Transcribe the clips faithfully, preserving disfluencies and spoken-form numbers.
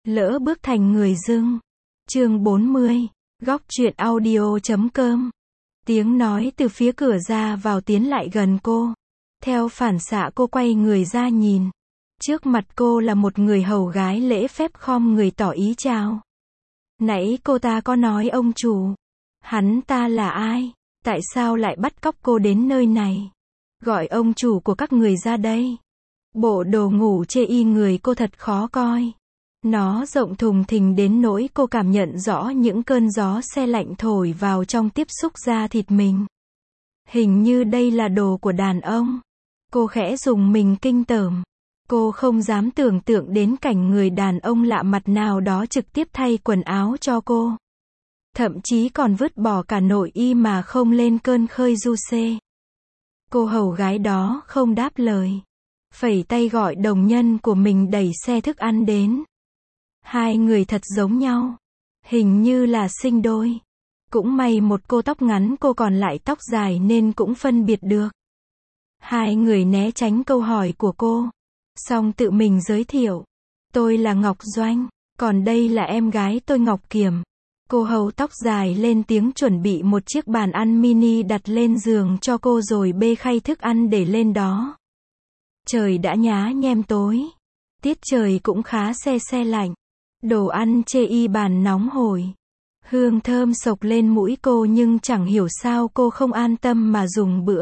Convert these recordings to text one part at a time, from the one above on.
Lỡ bước thành người dưng. Chương bốn mươi. Góc truyện audio chấm com. Tiếng nói từ phía cửa ra vào tiến lại gần cô. Theo phản xạ cô quay người ra nhìn. Trước mặt cô là một người hầu gái lễ phép khom người tỏ ý chào. Nãy cô ta có nói ông chủ. Hắn ta là ai? Tại sao lại bắt cóc cô đến nơi này? Gọi ông chủ của các người ra đây. Bộ đồ ngủ chê y người cô thật khó coi. Nó rộng thùng thình đến nỗi cô cảm nhận rõ những cơn gió se lạnh thổi vào trong tiếp xúc da thịt mình. Hình như đây là đồ của đàn ông. Cô khẽ dùng mình kinh tởm. Cô không dám tưởng tượng đến cảnh người đàn ông lạ mặt nào đó trực tiếp thay quần áo cho cô. Thậm chí còn vứt bỏ cả nội y mà không lên cơn khơi du xê. Cô hầu gái đó không đáp lời. Phẩy tay gọi đồng nhân của mình đẩy xe thức ăn đến. Hai người thật giống nhau. Hình như là sinh đôi. Cũng may một cô tóc ngắn cô còn lại tóc dài nên cũng phân biệt được. Hai người né tránh câu hỏi của cô. Xong tự mình giới thiệu. Tôi là Ngọc Doanh, còn đây là em gái tôi Ngọc Kiểm. Cô hầu tóc dài lên tiếng chuẩn bị một chiếc bàn ăn mini đặt lên giường cho cô rồi bê khay thức ăn để lên đó. Trời đã nhá nhem tối. Tiết trời cũng khá se se lạnh. Đồ ăn chê y bàn nóng hổi. Hương thơm sộc lên mũi cô nhưng chẳng hiểu sao cô không an tâm mà dùng bữa.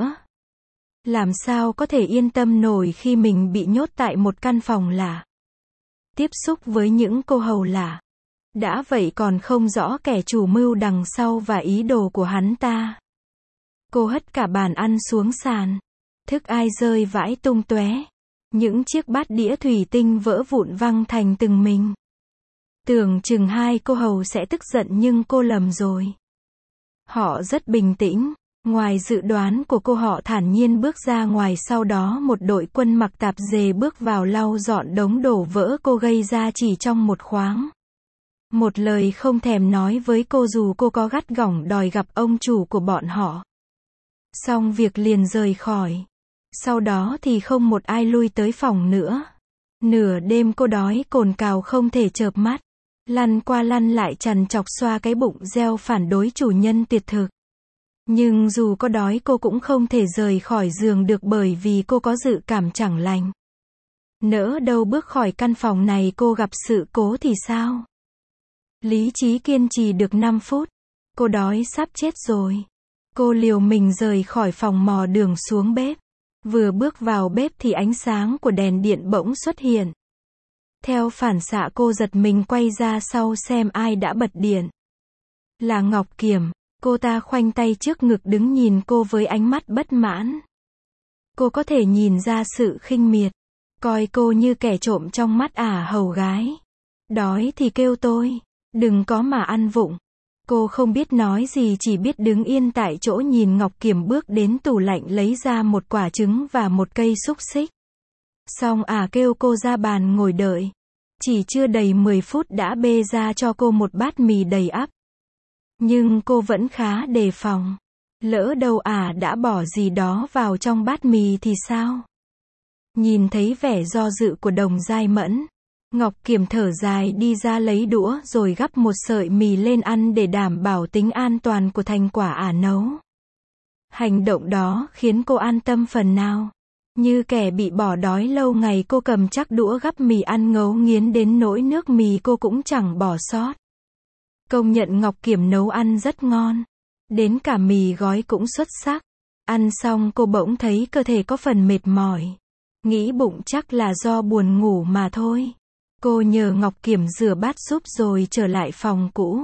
Làm sao có thể yên tâm nổi khi mình bị nhốt tại một căn phòng lạ. Tiếp xúc với những cô hầu lạ. Đã vậy còn không rõ kẻ chủ mưu đằng sau và ý đồ của hắn ta. Cô hất cả bàn ăn xuống sàn. Thức ai rơi vãi tung tóe. Những chiếc bát đĩa thủy tinh vỡ vụn văng thành từng mình. Tưởng chừng hai cô hầu sẽ tức giận nhưng cô lầm rồi. Họ rất bình tĩnh. Ngoài dự đoán của cô, họ thản nhiên bước ra ngoài, sau đó một đội quân mặc tạp dề bước vào lau dọn đống đổ vỡ cô gây ra chỉ trong một khoáng. Một lời không thèm nói với cô dù cô có gắt gỏng đòi gặp ông chủ của bọn họ. Xong việc liền rời khỏi. Sau đó thì không một ai lui tới phòng nữa. Nửa đêm cô đói cồn cào không thể chợp mắt. Lăn qua lăn lại trằn trọc xoa cái bụng reo phản đối chủ nhân tuyệt thực. Nhưng dù có đói cô cũng không thể rời khỏi giường được bởi vì cô có dự cảm chẳng lành. Nỡ đâu bước khỏi căn phòng này cô gặp sự cố thì sao? Lý trí kiên trì được năm phút. Cô đói sắp chết rồi. Cô liều mình rời khỏi phòng mò đường xuống bếp. Vừa bước vào bếp thì ánh sáng của đèn điện bỗng xuất hiện. Theo phản xạ cô giật mình quay ra sau xem ai đã bật điện. Là Ngọc Kiểm. Cô ta khoanh tay trước ngực đứng nhìn cô với ánh mắt bất mãn. Cô có thể nhìn ra sự khinh miệt. Coi cô như kẻ trộm trong mắt ả hầu gái. Đói thì kêu tôi. Đừng có mà ăn vụng. Cô không biết nói gì, chỉ biết đứng yên tại chỗ nhìn Ngọc Kiểm bước đến tủ lạnh lấy ra một quả trứng và một cây xúc xích. Xong ả kêu cô ra bàn ngồi đợi. Chỉ chưa đầy mười phút đã bê ra cho cô một bát mì đầy ắp. Nhưng cô vẫn khá đề phòng. Lỡ đâu ả đã bỏ gì đó vào trong bát mì thì sao? Nhìn thấy vẻ do dự của Đồng Giai Mẫn, Ngọc Kiểm thở dài đi ra lấy đũa rồi gắp một sợi mì lên ăn để đảm bảo tính an toàn của thành quả ả nấu. Hành động đó khiến cô an tâm phần nào. Như kẻ bị bỏ đói lâu ngày, cô cầm chắc đũa gắp mì ăn ngấu nghiến đến nỗi nước mì cô cũng chẳng bỏ sót. Công nhận Ngọc Kiểm nấu ăn rất ngon. Đến cả mì gói cũng xuất sắc. Ăn xong cô bỗng thấy cơ thể có phần mệt mỏi. Nghĩ bụng chắc là do buồn ngủ mà thôi. Cô nhờ Ngọc Kiểm rửa bát giúp rồi trở lại phòng cũ.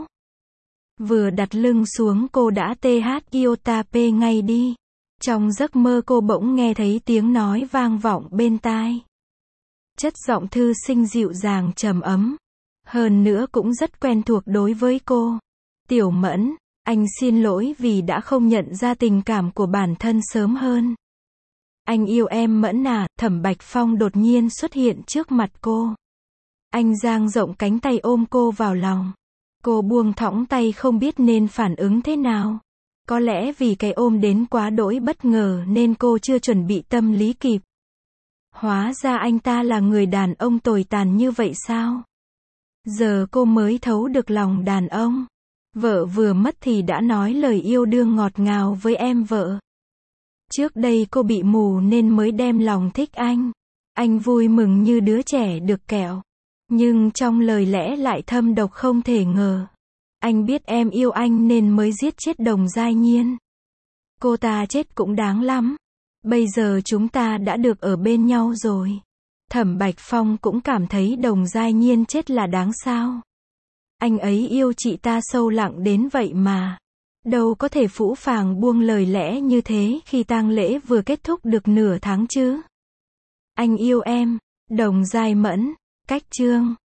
Vừa đặt lưng xuống cô đã tê hát iota pê ngay đi. Trong giấc mơ cô bỗng nghe thấy tiếng nói vang vọng bên tai. Chất giọng thư sinh dịu dàng trầm ấm. Hơn nữa cũng rất quen thuộc đối với cô. Tiểu Mẫn, anh xin lỗi vì đã không nhận ra tình cảm của bản thân sớm hơn. Anh yêu em Mẫn à. Thẩm Bạch Phong đột nhiên xuất hiện trước mặt cô. Anh dang rộng cánh tay ôm cô vào lòng. Cô buông thõng tay không biết nên phản ứng thế nào. Có lẽ vì cái ôm đến quá đỗi bất ngờ nên cô chưa chuẩn bị tâm lý kịp. Hóa ra anh ta là người đàn ông tồi tàn như vậy sao? Giờ cô mới thấu được lòng đàn ông. Vợ vừa mất thì đã nói lời yêu đương ngọt ngào với em vợ. Trước đây cô bị mù nên mới đem lòng thích anh. Anh vui mừng như đứa trẻ được kẹo. Nhưng trong lời lẽ lại thâm độc không thể ngờ. Anh biết em yêu anh nên mới giết chết Đồng Giai Nhiên. Cô ta chết cũng đáng lắm. Bây giờ chúng ta đã được ở bên nhau rồi. Thẩm Bạch Phong cũng cảm thấy Đồng Giai Nhiên chết là đáng sao. Anh ấy yêu chị ta sâu lặng đến vậy mà. Đâu có thể phũ phàng buông lời lẽ như thế khi tang lễ vừa kết thúc được nửa tháng chứ. Anh yêu em. Đồng Giai Mẫn. Cách chương